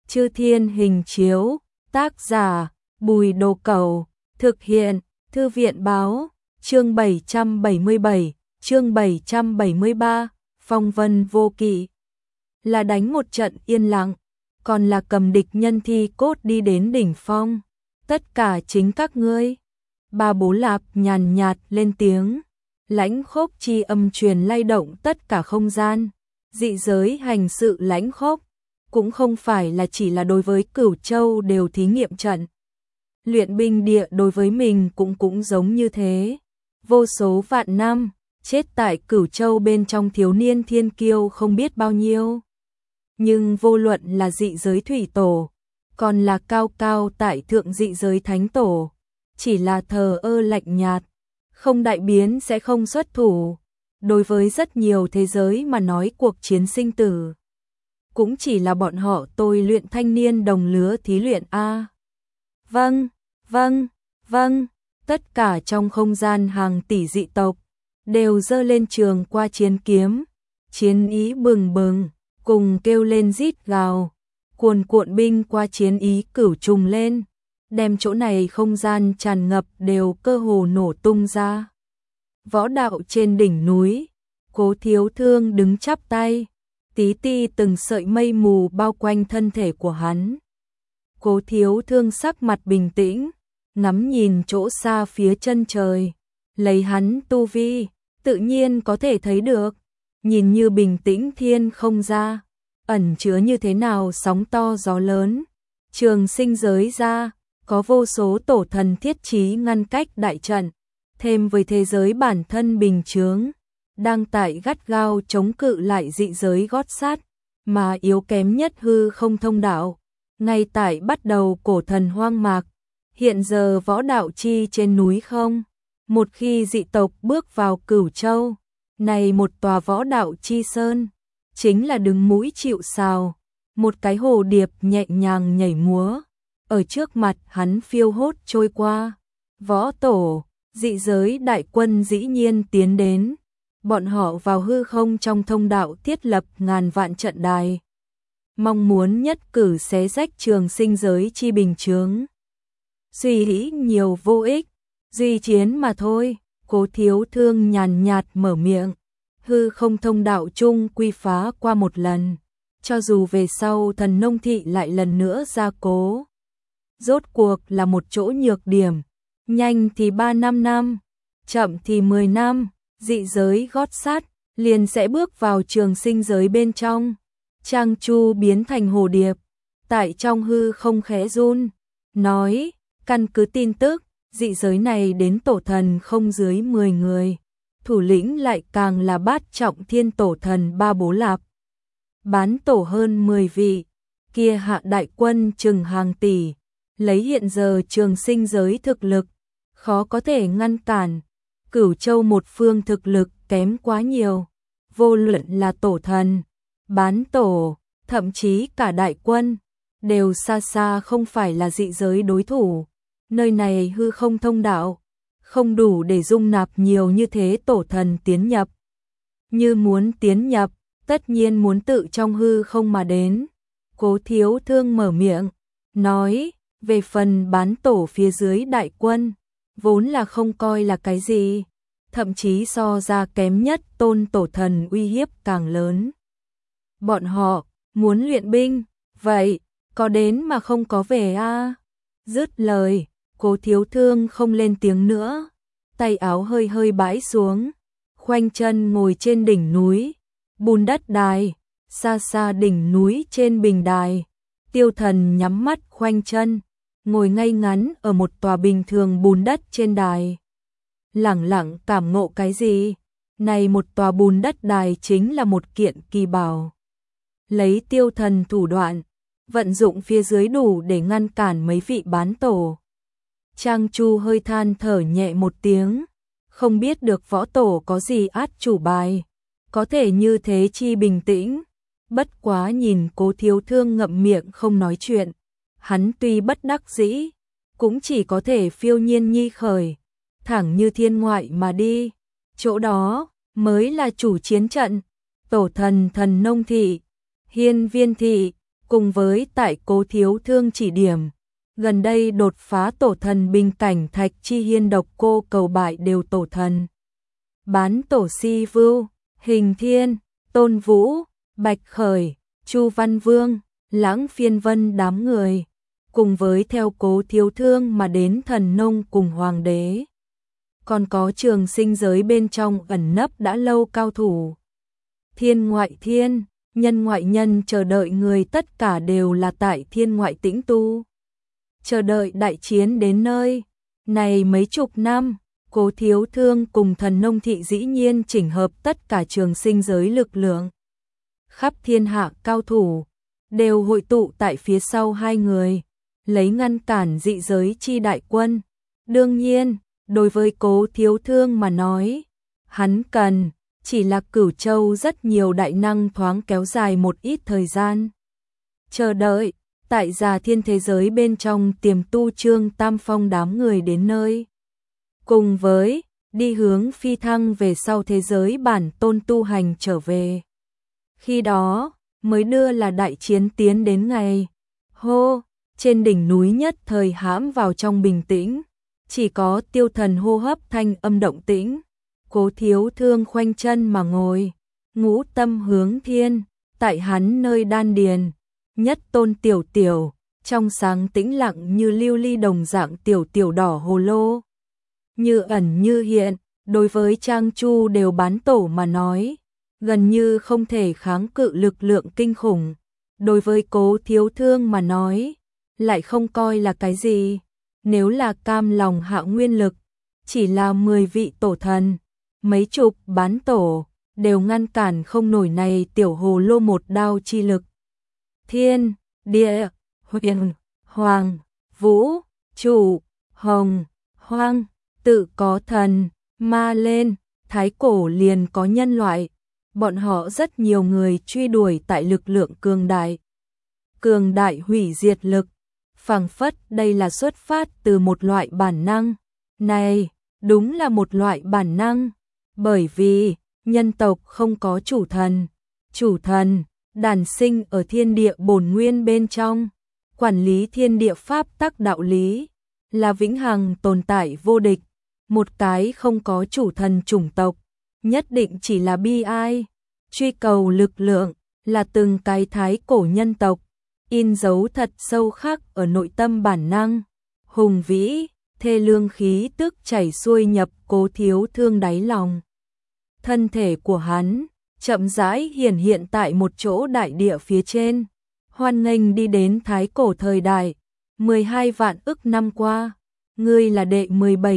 Chư Thiên Hình Chiếu, tác giả Bùi Đồ Cẩu, thực hiện Thư viện Báo, chương 777, chương 773, phong vân vô kỵ. Là đánh một trận yên lặng, còn là cầm địch nhân thi cốt đi đến đỉnh phong. Tất cả chính các ngươi. Ba Bố Lạp nhàn nhạt lên tiếng, lãnh khốc chi âm truyền lay động tất cả không gian. Dị giới hành sự lãnh khốc, cũng không phải là chỉ là đối với Cửu Châu đều thí nghiệm trận. Luyện binh địa đối với mình cũng giống như thế. Vô số vạn năm, chết tại Cửu Châu bên trong thiếu niên thiên kiêu không biết bao nhiêu. Nhưng vô luận là dị giới thủy tổ, còn là cao cao tại thượng dị giới thánh tổ, chỉ là thờ ơ lạnh nhạt, không đại biến sẽ không xuất thủ. Đối với rất nhiều thế giới mà nói cuộc chiến sinh tử, cũng chỉ là bọn họ tôi luyện thanh niên đồng lứa thí luyện a. Vâng, vâng, vâng, tất cả trong không gian hàng tỷ dị tộc đều giơ lên trường qua chiến kiếm, chiến ý bừng bừng, cùng kêu lên rít gào, cuồn cuộn binh qua chiến ý cửu trùng lên, đem chỗ này không gian tràn ngập đều cơ hồ nổ tung ra. Võ đạo trên đỉnh núi, Cố Thiếu Thương đứng chắp tay, tí ti từng sợi mây mù bao quanh thân thể của hắn. Cố Thiếu Thương sắc mặt bình tĩnh, ngắm nhìn chỗ xa phía chân trời, lấy hắn tu vi, tự nhiên có thể thấy được, nhìn như bình tĩnh thiên không ra, ẩn chứa như thế nào sóng to gió lớn. Trường sinh giới ra, có vô số tổ thần thiết trí ngăn cách đại trận, thêm với thế giới bản thân bình chướng, đang tại gắt gao chống cự lại dị giới gót sát, mà yếu kém nhất hư không thông đạo. Ngay tại bắt đầu cổ thần hoang mạc, hiện giờ võ đạo chi trên núi không. Một khi dị tộc bước vào Cửu Châu, này một tòa võ đạo chi sơn, chính là đứng mũi chịu sào, một cái hồ điệp nhẹ nhàng nhảy múa, ở trước mặt hắn phiêu hốt trôi qua. Võ tổ, dị giới đại quân dĩ nhiên tiến đến, bọn họ vào hư không trong thông đạo thiết lập ngàn vạn trận đài, mong muốn nhất cử xé rách trường sinh giới chi bình chướng. Suy nghĩ nhiều vô ích, duy chiến mà thôi. Cố Thiếu Thương nhàn nhạt mở miệng, hư không thông đạo chung quy phá qua một lần, cho dù về sau thần nông thị lại lần nữa gia cố, rốt cuộc là một chỗ nhược điểm, nhanh thì 3-5 năm, chậm thì 10 năm, dị giới gót sát, liền sẽ bước vào trường sinh giới bên trong. Trang Chu biến thành hồ điệp, tại trong hư không khẽ run, nói, căn cứ tin tức, dị giới này đến tổ thần không dưới 10 người, thủ lĩnh lại càng là bát trọng thiên tổ thần Ba Bố Lạp. Bán tổ hơn 10 vị, kia hạ đại quân chừng hàng tỷ, lấy hiện giờ trường sinh giới thực lực, khó có thể ngăn cản. Cửu Châu một phương thực lực kém quá nhiều, vô luận là tổ thần, bán tổ, thậm chí cả đại quân, đều xa xa không phải là dị giới đối thủ. Nơi này hư không thông đạo, không đủ để dung nạp nhiều như thế tổ thần tiến nhập. Như muốn tiến nhập, tất nhiên muốn tự trong hư không mà đến. Cố Thiếu Thương mở miệng, nói, về phần bán tổ phía dưới đại quân, vốn là không coi là cái gì, thậm chí so ra kém nhất tôn tổ thần uy hiếp càng lớn. Bọn họ, muốn luyện binh, vậy, có đến mà không có về a. Dứt lời, Cố Thiếu Thương không lên tiếng nữa, tay áo hơi hơi bãi xuống, khoanh chân ngồi trên đỉnh núi, bùn đất đài, xa xa đỉnh núi trên bình đài, Tiêu Thần nhắm mắt khoanh chân, ngồi ngay ngắn ở một tòa bình thường bùn đất trên đài. Lẳng lặng cảm ngộ cái gì? Này một tòa bùn đất đài chính là một kiện kỳ bảo. Lấy Tiêu Thần thủ đoạn, vận dụng phía dưới đủ để ngăn cản mấy vị bán tổ. Trang Chu hơi than thở nhẹ một tiếng, không biết được võ tổ có gì át chủ bài, có thể như thế chi bình tĩnh. Bất quá nhìn Cố Thiếu Thương ngậm miệng không nói chuyện, hắn tuy bất đắc dĩ, cũng chỉ có thể phiêu nhiên nhi khởi, thẳng như thiên ngoại mà đi. Chỗ đó mới là chủ chiến trận, tổ thần thần nông thị, hiên viên thị, cùng với tại Cố Thiếu Thương chỉ điểm, gần đây đột phá tổ thần bình cảnh Thạch Chi Hiên độc cô cầu bại đều tổ thần. Bán tổ Si Vưu, Hình Thiên, Tôn Vũ, Bạch Khởi, Chu Văn Vương, Lãng Phiên Vân đám người, cùng với theo Cố Thiếu Thương mà đến Thần Nông cùng Hoàng đế. Còn có Trường Sinh giới bên trong ẩn nấp đã lâu cao thủ. Thiên ngoại thiên, nhân ngoại nhân, chờ đợi người tất cả đều là tại thiên ngoại tĩnh tu. Chờ đợi đại chiến đến nơi. Này mấy chục năm, Cố Thiếu Thương cùng Thần Nông thị dĩ nhiên chỉnh hợp tất cả Trường Sinh giới lực lượng. Khắp thiên hạ cao thủ đều hội tụ tại phía sau hai người, lấy ngăn cản dị giới chi đại quân. Đương nhiên, đối với Cố Thiếu Thương mà nói, hắn cần chỉ là Cửu Châu rất nhiều đại năng thoáng kéo dài một ít thời gian. Chờ đợi, tại Già Thiên thế giới bên trong tiềm tu Trương Tam Phong đám người đến nơi. Cùng với, đi hướng phi thăng về sau thế giới bản tôn tu hành trở về. Khi đó, mới đưa là đại chiến tiến đến ngày. Hô, trên đỉnh núi nhất thời hãm vào trong bình tĩnh, chỉ có Tiêu Thần hô hấp thanh âm động tĩnh. Cố Thiếu Thương khoanh chân mà ngồi, ngũ tâm hướng thiên, tại hắn nơi đan điền, nhất tôn tiểu tiểu, trong sáng tĩnh lặng như lưu ly đồng dạng tiểu tiểu đỏ hồ lô. Như ẩn như hiện, đối với Trang Chu đều bán tổ mà nói, gần như không thể kháng cự lực lượng kinh khủng. Đối với Cố Thiếu Thương mà nói, lại không coi là cái gì. Nếu là cam lòng hạ nguyên lực, chỉ là 10 vị tổ thần, mấy chục bán tổ, đều ngăn cản không nổi này tiểu hồ lô một đao chi lực. Thiên, địa, huyền, hoàng, vũ, trụ, hồng, hoang, tự có thần, ma lên, thái cổ liền có nhân loại. Bọn họ rất nhiều người truy đuổi tại lực lượng cường đại. Cường đại hủy diệt lực, phảng phất đây là xuất phát từ một loại bản năng. Này, đúng là một loại bản năng, bởi vì nhân tộc không có chủ thần. Chủ thần đản sinh ở thiên địa bổn nguyên bên trong, quản lý thiên địa pháp tắc đạo lý, là vĩnh hằng tồn tại vô địch. Một cái không có chủ thần chủng tộc, nhất định chỉ là bi ai. Truy cầu lực lượng là từng cái thái cổ nhân tộc, in dấu thật sâu khắc ở nội tâm bản năng. Hùng vĩ, thê lương khí tức chảy xuôi nhập Cố Thiếu Thương đáy lòng. Thân thể của hắn chậm rãi hiển hiện tại một chỗ đại địa phía trên. Hoan nghênh đi đến thái cổ thời đại, 12 vạn ức năm qua. Ngươi là đệ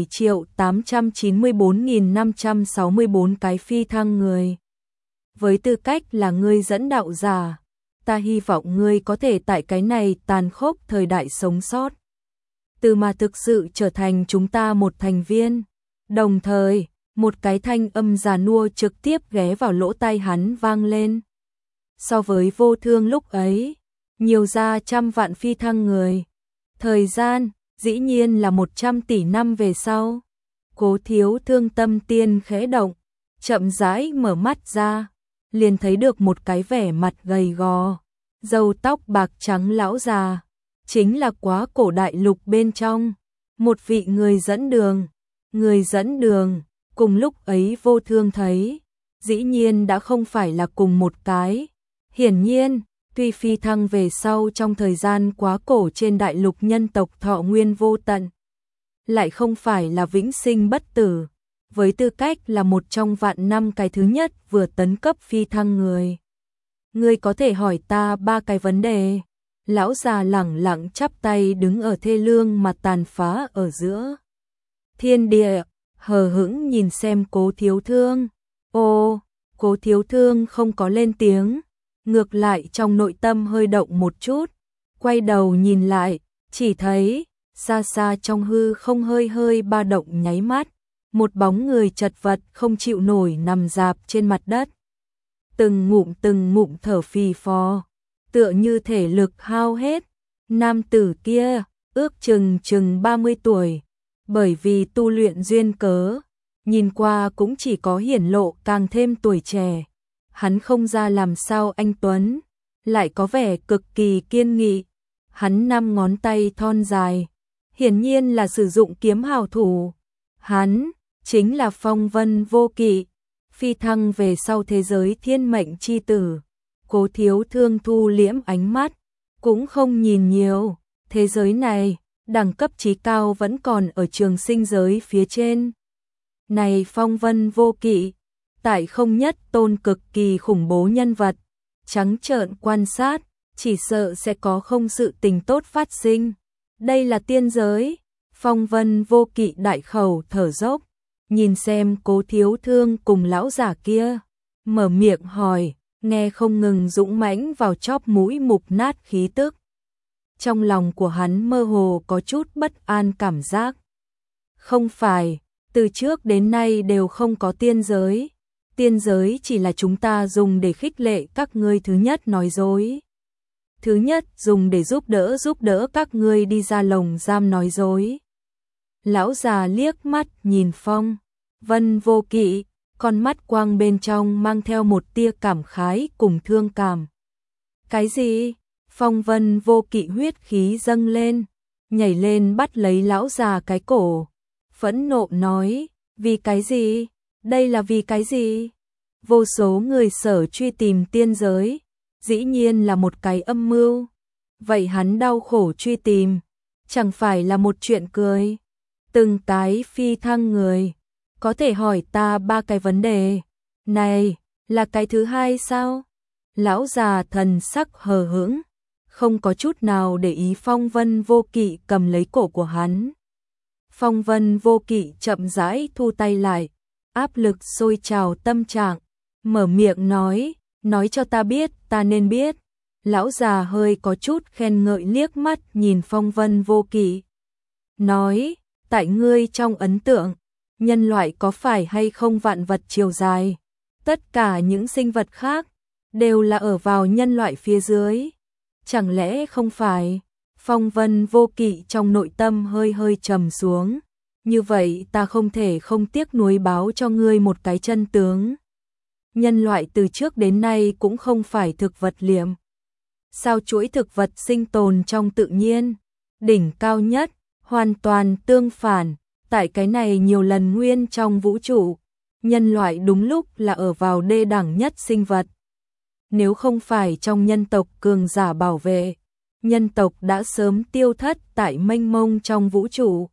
17.894.564 cái phi thăng người. Với tư cách là ngươi dẫn đạo giả, ta hy vọng ngươi có thể tại cái này tàn khốc thời đại sống sót. Từ mà thực sự trở thành chúng ta một thành viên. Đồng thời, một cái thanh âm già nua trực tiếp ghé vào lỗ tai hắn vang lên. So với Vô Thương lúc ấy, nhiều ra trăm vạn phi thăng người. Thời gian, dĩ nhiên là 100 tỷ năm về sau. Cố Thiếu Thương tâm tiên khẽ động, chậm rãi mở mắt ra, liền thấy được một cái vẻ mặt gầy gò, râu tóc bạc trắng lão già, chính là Quá Cổ đại lục bên trong, một vị người dẫn đường. Người dẫn đường, cùng lúc ấy Vô Thương thấy, dĩ nhiên đã không phải là cùng một cái. Hiển nhiên, tuy phi thăng về sau trong thời gian Quá Cổ trên đại lục nhân tộc thọ nguyên vô tận, lại không phải là vĩnh sinh bất tử. Với tư cách là một trong vạn năm cái thứ nhất vừa tấn cấp phi thăng người. Ngươi có thể hỏi ta 3 cái vấn đề. Lão già lẳng lặng chắp tay đứng ở thê lương mà tàn phá ở giữa thiên địa, hờ hững nhìn xem Cố Thiếu Thương. Ô, Cố Thiếu Thương không có lên tiếng, ngược lại trong nội tâm hơi động một chút, quay đầu nhìn lại, chỉ thấy xa xa trong hư không hơi hơi ba động nháy mắt, một bóng người chật vật không chịu nổi nằm rạp trên mặt đất. Từng ngụm thở phì phò, tựa như thể lực hao hết. Nam tử kia, ước chừng 30 tuổi, bởi vì tu luyện duyên cớ, nhìn qua cũng chỉ có hiển lộ càng thêm tuổi trẻ. Hắn không ra làm sao anh tuấn, lại có vẻ cực kỳ kiên nghị. Hắn 5 ngón tay thon dài, hiển nhiên là sử dụng kiếm hào thủ. Hắn chính là Phong Vân Vô Kỵ, phi thăng về sau thế giới thiên mệnh chi tử. Cố Thiếu Thương thu liễm ánh mắt, cũng không nhìn nhiều, thế giới này, đẳng cấp chí cao vẫn còn ở trường sinh giới phía trên. Này Phong Vân Vô Kỵ, tại không nhất tôn cực kỳ khủng bố nhân vật, trắng trợn quan sát, chỉ sợ sẽ có không sự tình tốt phát sinh. Đây là tiên giới. Phong Vân Vô Kỵ đại khẩu thở dốc, nhìn xem Cố Thiếu Thương cùng lão giả kia, mở miệng hỏi, nghe không ngừng dũng mãnh vào chóp mũi mục nát khí tức. Trong lòng của hắn mơ hồ có chút bất an cảm giác. Không phải, từ trước đến nay đều không có tiên giới. Tiên giới chỉ là chúng ta dùng để khích lệ các ngươi thứ nhất nói dối. Thứ nhất dùng để giúp đỡ các ngươi đi ra lồng giam nói dối. Lão già liếc mắt nhìn Phong Vân Vô Kỵ, con mắt quang bên trong mang theo một tia cảm khái cùng thương cảm. Cái gì? Phong Vân Vô Kỵ huyết khí dâng lên, nhảy lên bắt lấy lão già cái cổ, phẫn nộ nói, vì cái gì? Đây là vì cái gì? Vô số người sở truy tìm tiên giới, dĩ nhiên là một cái âm mưu. Vậy hắn đau khổ truy tìm, chẳng phải là một chuyện cười. Từng cái phi thăng người, có thể hỏi ta 3 cái vấn đề. Này, là cái thứ hai sao? Lão già thần sắc hờ hững, không có chút nào để ý Phong Vân Vô Kỵ cầm lấy cổ của hắn. Phong Vân Vô Kỵ chậm rãi thu tay lại, áp lực sôi trào tâm trạng, mở miệng nói cho ta biết, ta nên biết. Lão già hơi có chút khen ngợi liếc mắt nhìn Phong Vân Vô Kỵ. Nói, tại ngươi trong ấn tượng, nhân loại có phải hay không vạn vật chiều dài? Tất cả những sinh vật khác, đều là ở vào nhân loại phía dưới. Chẳng lẽ không phải? Phong Vân Vô Kỵ trong nội tâm hơi hơi trầm xuống. Như vậy ta không thể không tiếc nuối báo cho ngươi một cái chân tướng. Nhân loại từ trước đến nay cũng không phải thực vật liệm. Sao chuỗi thực vật sinh tồn trong tự nhiên, đỉnh cao nhất, hoàn toàn tương phản, tại cái này nhiều lần nguyên trong vũ trụ, nhân loại đúng lúc là ở vào đê đẳng nhất sinh vật. Nếu không phải trong nhân tộc cường giả bảo vệ, nhân tộc đã sớm tiêu thất tại mênh mông trong vũ trụ.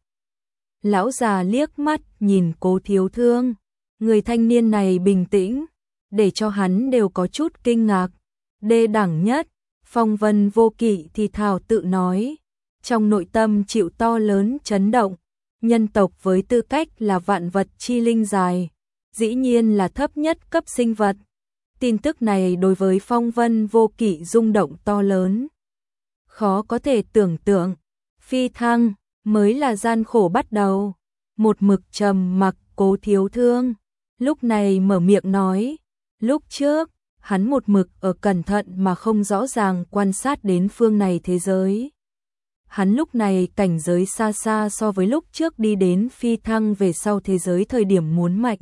Lão già liếc mắt nhìn Cố Thiếu Thương, người thanh niên này bình tĩnh, để cho hắn đều có chút kinh ngạc. Đê đẳng nhất, Phong Vân Vô Kỵ thì thào tự nói, trong nội tâm chịu to lớn chấn động. Nhân tộc với tư cách là vạn vật chi linh dài, dĩ nhiên là thấp nhất cấp sinh vật. Tin tức này đối với Phong Vân Vô Kỵ rung động to lớn. Khó có thể tưởng tượng, phi thăng mới là gian khổ bắt đầu. Một mực trầm mặc Cố Thiếu Thương, lúc này mở miệng nói, lúc trước, hắn một mực ở cẩn thận mà không rõ ràng quan sát đến phương này thế giới. Hắn lúc này cảnh giới xa xa so với lúc trước đi đến phi thăng về sau thế giới thời điểm muốn mạnh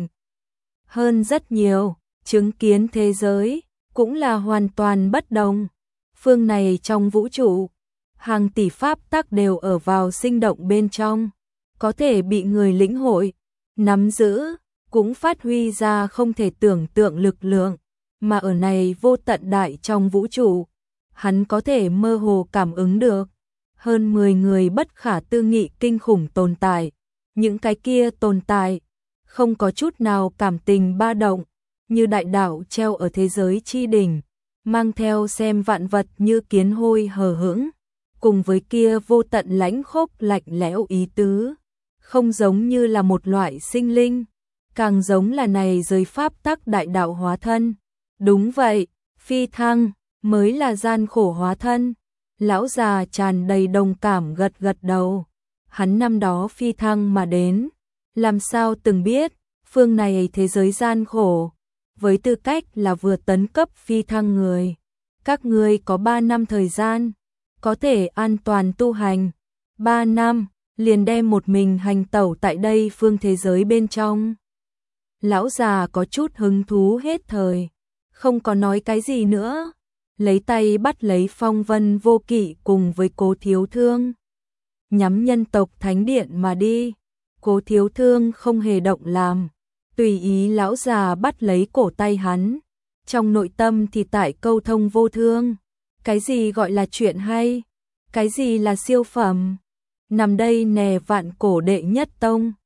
hơn rất nhiều, chứng kiến thế giới cũng là hoàn toàn bất đồng. Phương này trong vũ trụ, hàng tỷ pháp tắc đều ở vào sinh động bên trong, có thể bị người lĩnh hội, nắm giữ, cũng phát huy ra không thể tưởng tượng lực lượng, mà ở này vô tận đại trong vũ trụ, hắn có thể mơ hồ cảm ứng được. Hơn 10 người bất khả tư nghị kinh khủng tồn tại, những cái kia tồn tại, không có chút nào cảm tình ba động, như đại đạo treo ở thế giới chi đỉnh, mang theo xem vạn vật như kiến hôi hờ hững, cùng với kia vô tận lãnh khốc lạnh lẽo ý tứ, không giống như là một loại sinh linh, càng giống là này giới pháp tắc đại đạo hóa thân. Đúng vậy, phi thăng mới là gian khổ hóa thân. Lão già tràn đầy đồng cảm gật gật đầu. Hắn năm đó phi thăng mà đến, làm sao từng biết, phương này thế giới gian khổ. Với tư cách là vừa tấn cấp phi thăng người, các ngươi có 3 năm thời gian, có thể an toàn tu hành. 3 năm, liền đem một mình hành tẩu tại đây phương thế giới bên trong. Lão già có chút hứng thú hết thời, không có nói cái gì nữa. lấy tay bắt lấy Phong Vân Vô Kỵ cùng với Cố Thiếu Thương. Nhắm nhân tộc thánh điện mà đi. Cố Thiếu Thương không hề động làm, tùy ý lão già bắt lấy cổ tay hắn. Trong nội tâm thì tại câu thông vô thương. Cái gì gọi là chuyện hay? Cái gì là siêu phẩm? Nằm đây nè vạn cổ đệ nhất tông.